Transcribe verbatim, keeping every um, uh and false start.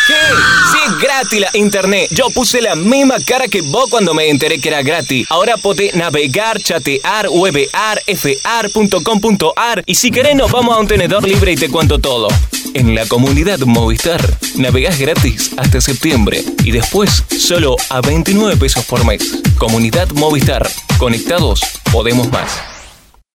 ¿Qué? Sí, es gratis la internet. Yo puse la misma cara que vos cuando me enteré que era gratis. Ahora podés navegar, chatear, webear, fear punto com punto ar y si querés nos vamos a un tenedor libre y te cuento todo. En la comunidad Movistar navegás gratis hasta septiembre y después solo a veintinueve pesos por mes. Comunidad Movistar. Conectados, podemos más.